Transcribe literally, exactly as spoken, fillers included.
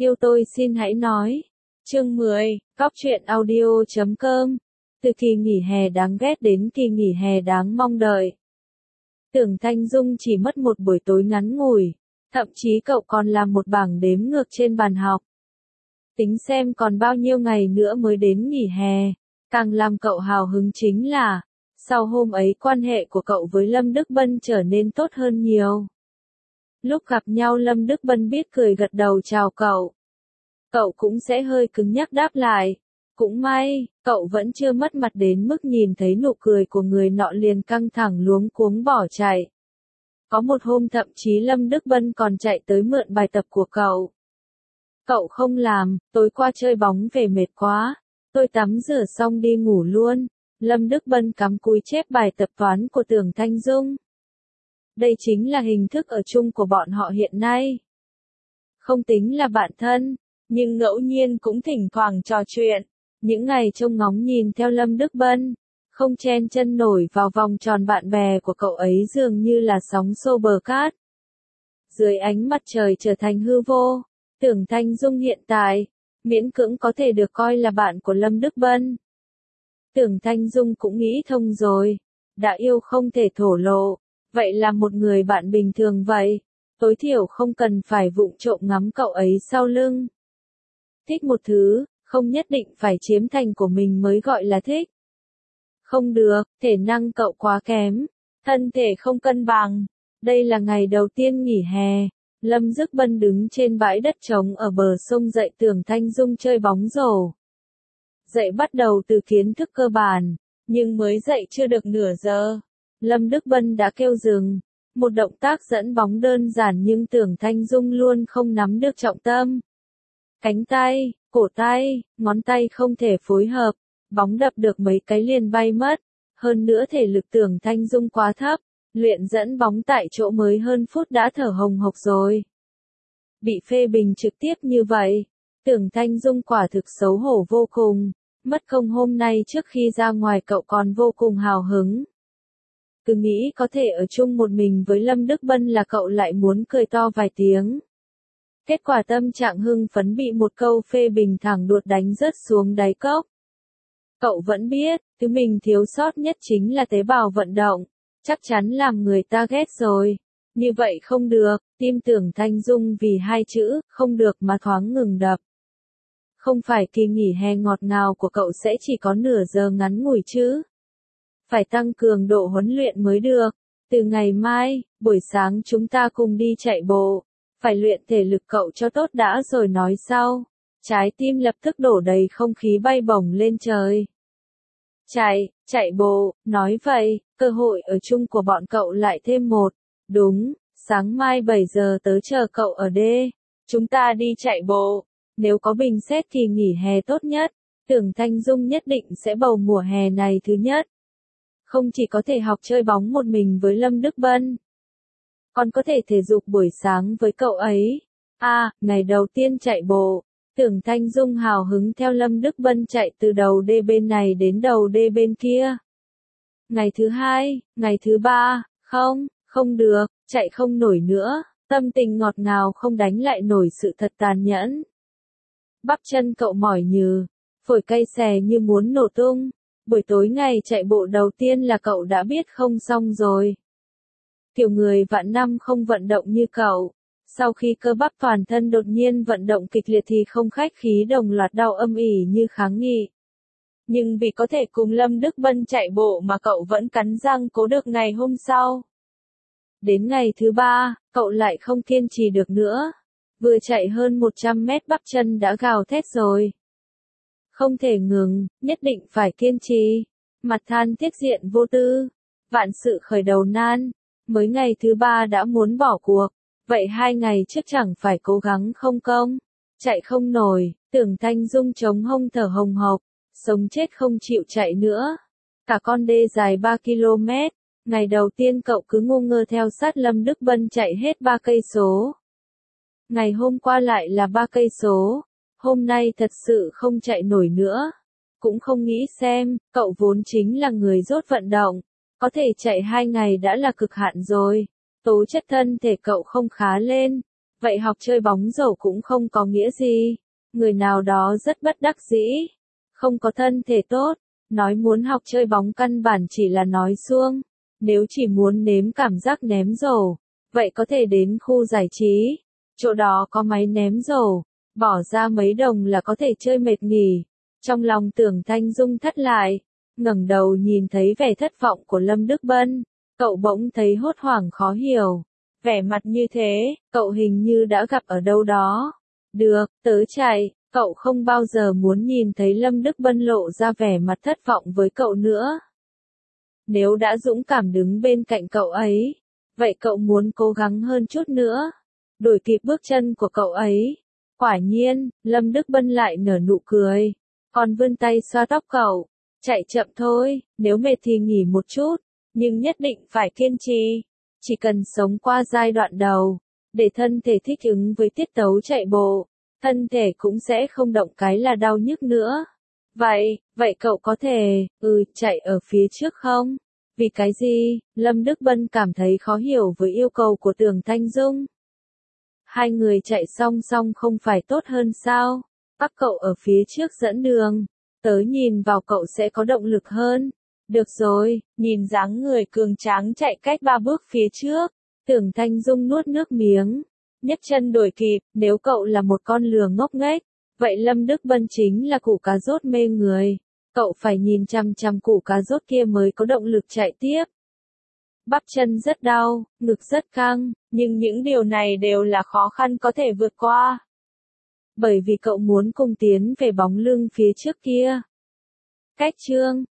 Yêu tôi xin hãy nói. Chương mười, Cóc truyện audio chấm com. Từ kỳ nghỉ hè đáng ghét đến kỳ nghỉ hè đáng mong đợi. Tưởng Thanh Dung chỉ mất một buổi tối ngắn ngủi, thậm chí cậu còn làm một bảng đếm ngược trên bàn học. Tính xem còn bao nhiêu ngày nữa mới đến nghỉ hè, càng làm cậu hào hứng chính là, sau hôm ấy quan hệ của cậu với Lâm Đức Bân trở nên tốt hơn nhiều. Lúc gặp nhau Lâm Đức Bân biết cười gật đầu chào cậu. Cậu cũng sẽ hơi cứng nhắc đáp lại. Cũng may, cậu vẫn chưa mất mặt đến mức nhìn thấy nụ cười của người nọ liền căng thẳng luống cuống bỏ chạy. Có một hôm thậm chí Lâm Đức Bân còn chạy tới mượn bài tập của cậu. Cậu không làm, tối qua chơi bóng về mệt quá. Tôi tắm rửa xong đi ngủ luôn. Lâm Đức Bân cắm cúi chép bài tập toán của Tưởng Thanh Dung. Đây chính là hình thức ở chung của bọn họ hiện nay. Không tính là bạn thân, nhưng ngẫu nhiên cũng thỉnh thoảng trò chuyện. Những ngày trông ngóng nhìn theo Lâm Đức Bân, không chen chân nổi vào vòng tròn bạn bè của cậu ấy dường như là sóng xô bờ cát. Dưới ánh mặt trời trở thành hư vô, Tưởng Thanh Dung hiện tại, miễn cưỡng có thể được coi là bạn của Lâm Đức Bân. Tưởng Thanh Dung cũng nghĩ thông rồi, đã yêu không thể thổ lộ, vậy là một người bạn bình thường vậy, tối thiểu không cần phải vụng trộm ngắm cậu ấy sau lưng. Thích một thứ, không nhất định phải chiếm thành của mình mới gọi là thích. Không được, thể năng cậu quá kém, thân thể không cân bằng. Đây là ngày đầu tiên nghỉ hè, Lâm Đức Bân đứng trên bãi đất trống ở bờ sông dạy Tưởng Thanh Dung chơi bóng rổ. Dạy bắt đầu từ kiến thức cơ bản, nhưng mới dạy chưa được nửa giờ. Lâm Đức Bân đã kêu dừng, một động tác dẫn bóng đơn giản nhưng Tưởng Thanh Dung luôn không nắm được trọng tâm. Cánh tay, cổ tay, ngón tay không thể phối hợp, bóng đập được mấy cái liền bay mất. Hơn nữa thể lực Tưởng Thanh Dung quá thấp, luyện dẫn bóng tại chỗ mới hơn phút đã thở hồng hộc rồi. Bị phê bình trực tiếp như vậy, Tưởng Thanh Dung quả thực xấu hổ vô cùng, mất công hôm nay trước khi ra ngoài cậu còn vô cùng hào hứng. Cứ nghĩ có thể ở chung một mình với Lâm Đức Bân là cậu lại muốn cười to vài tiếng. Kết quả tâm trạng hưng phấn bị một câu phê bình thẳng đuột đánh rớt xuống đáy cốc. Cậu vẫn biết, thứ mình thiếu sót nhất chính là tế bào vận động, chắc chắn làm người ta ghét rồi. Như vậy không được, tim Tưởng Thanh Dung vì hai chữ, không được mà thoáng ngừng đập. Không phải kỳ nghỉ hè ngọt ngào của cậu sẽ chỉ có nửa giờ ngắn ngủi chứ. Phải tăng cường độ huấn luyện mới được. Từ ngày mai, buổi sáng chúng ta cùng đi chạy bộ. Phải luyện thể lực cậu cho tốt đã rồi nói sau. Trái tim lập tức đổ đầy không khí bay bổng lên trời. Chạy, chạy bộ, nói vậy, cơ hội ở chung của bọn cậu lại thêm một. Đúng, sáng mai bảy giờ tớ chờ cậu ở đê. Chúng ta đi chạy bộ. Nếu có bình xét thì nghỉ hè tốt nhất. Tưởng Thanh Dung nhất định sẽ bầu mùa hè này thứ nhất. Không chỉ có thể học chơi bóng một mình với Lâm Đức Bân, còn có thể thể dục buổi sáng với cậu ấy. À, ngày đầu tiên chạy bộ, Tưởng Thanh Dung hào hứng theo Lâm Đức Bân chạy từ đầu đê bên này đến đầu đê bên kia. Ngày thứ hai, ngày thứ ba, không, không được, chạy không nổi nữa, tâm tình ngọt ngào không đánh lại nổi sự thật tàn nhẫn. Bắp chân cậu mỏi nhừ, phổi cay xè như muốn nổ tung. Buổi tối ngày chạy bộ đầu tiên là cậu đã biết không xong rồi. Kiểu người vạn năm không vận động như cậu, sau khi cơ bắp toàn thân đột nhiên vận động kịch liệt thì không khách khí đồng loạt đau âm ỉ như kháng nghị. Nhưng vì có thể cùng Lâm Đức Bân chạy bộ mà cậu vẫn cắn răng cố được ngày hôm sau. Đến ngày thứ ba, cậu lại không kiên trì được nữa. Vừa chạy hơn một trăm mét bắp chân đã gào thét rồi. Không thể ngừng, nhất định phải kiên trì. Mặt than tiếc diện vô tư. Vạn sự khởi đầu nan. Mới ngày thứ ba đã muốn bỏ cuộc. Vậy hai ngày trước chẳng phải cố gắng không công. Chạy không nổi, Tưởng Thanh Dung chống hông thở hồng hộc. Sống chết không chịu chạy nữa. Cả con đê dài ba ki lô mét. Ngày đầu tiên cậu cứ ngu ngơ theo sát Lâm Đức Bân chạy hết ba cây số. Ngày hôm qua lại là ba cây số. Hôm nay thật sự không chạy nổi nữa. Cũng không nghĩ xem, cậu vốn chính là người dốt vận động. Có thể chạy hai ngày đã là cực hạn rồi. Tố chất thân thể cậu không khá lên. vậy học chơi bóng rổ cũng không có nghĩa gì. Người nào đó rất bất đắc dĩ, không có thân thể tốt, nói muốn học chơi bóng căn bản chỉ là nói suông. Nếu chỉ muốn nếm cảm giác ném rổ, vậy có thể đến khu giải trí, chỗ đó có máy ném rổ, bỏ ra mấy đồng là có thể chơi mệt nghỉ. Trong lòng Tưởng Thanh Dung thắt lại, ngẩng đầu nhìn thấy vẻ thất vọng của Lâm Đức Bân, cậu bỗng thấy hốt hoảng khó hiểu. Vẻ mặt như thế, cậu hình như đã gặp ở đâu đó. Được, tớ chạy, cậu không bao giờ muốn nhìn thấy Lâm Đức Bân lộ ra vẻ mặt thất vọng với cậu nữa. Nếu đã dũng cảm đứng bên cạnh cậu ấy, vậy cậu muốn cố gắng hơn chút nữa, đuổi kịp bước chân của cậu ấy. Quả nhiên, Lâm Đức Bân lại nở nụ cười, còn vươn tay xoa tóc cậu. Chạy chậm thôi, nếu mệt thì nghỉ một chút, nhưng nhất định phải kiên trì. Chỉ cần sống qua giai đoạn đầu, để thân thể thích ứng với tiết tấu chạy bộ, thân thể cũng sẽ không động cái là đau nhức nữa. Vậy, vậy cậu có thể, ừ, chạy ở phía trước không? Vì cái gì? Lâm Đức Bân cảm thấy khó hiểu với yêu cầu của Tưởng Thanh Dung. Hai người chạy song song không phải tốt hơn sao? Bắt cậu ở phía trước dẫn đường, tớ nhìn vào cậu sẽ có động lực hơn. Được rồi, nhìn dáng người cường tráng chạy cách ba bước phía trước, Tưởng Thanh Dung nuốt nước miếng, nhấc chân đuổi kịp. Nếu cậu là một con lừa ngốc nghếch, vậy Lâm Đức Bân chính là củ cà rốt mê người. Cậu phải nhìn chằm chằm củ cà rốt kia mới có động lực chạy tiếp. Bắp chân rất đau, ngực rất căng, nhưng những điều này đều là khó khăn có thể vượt qua. Bởi vì cậu muốn cùng tiến về bóng lưng phía trước kia. Cách chương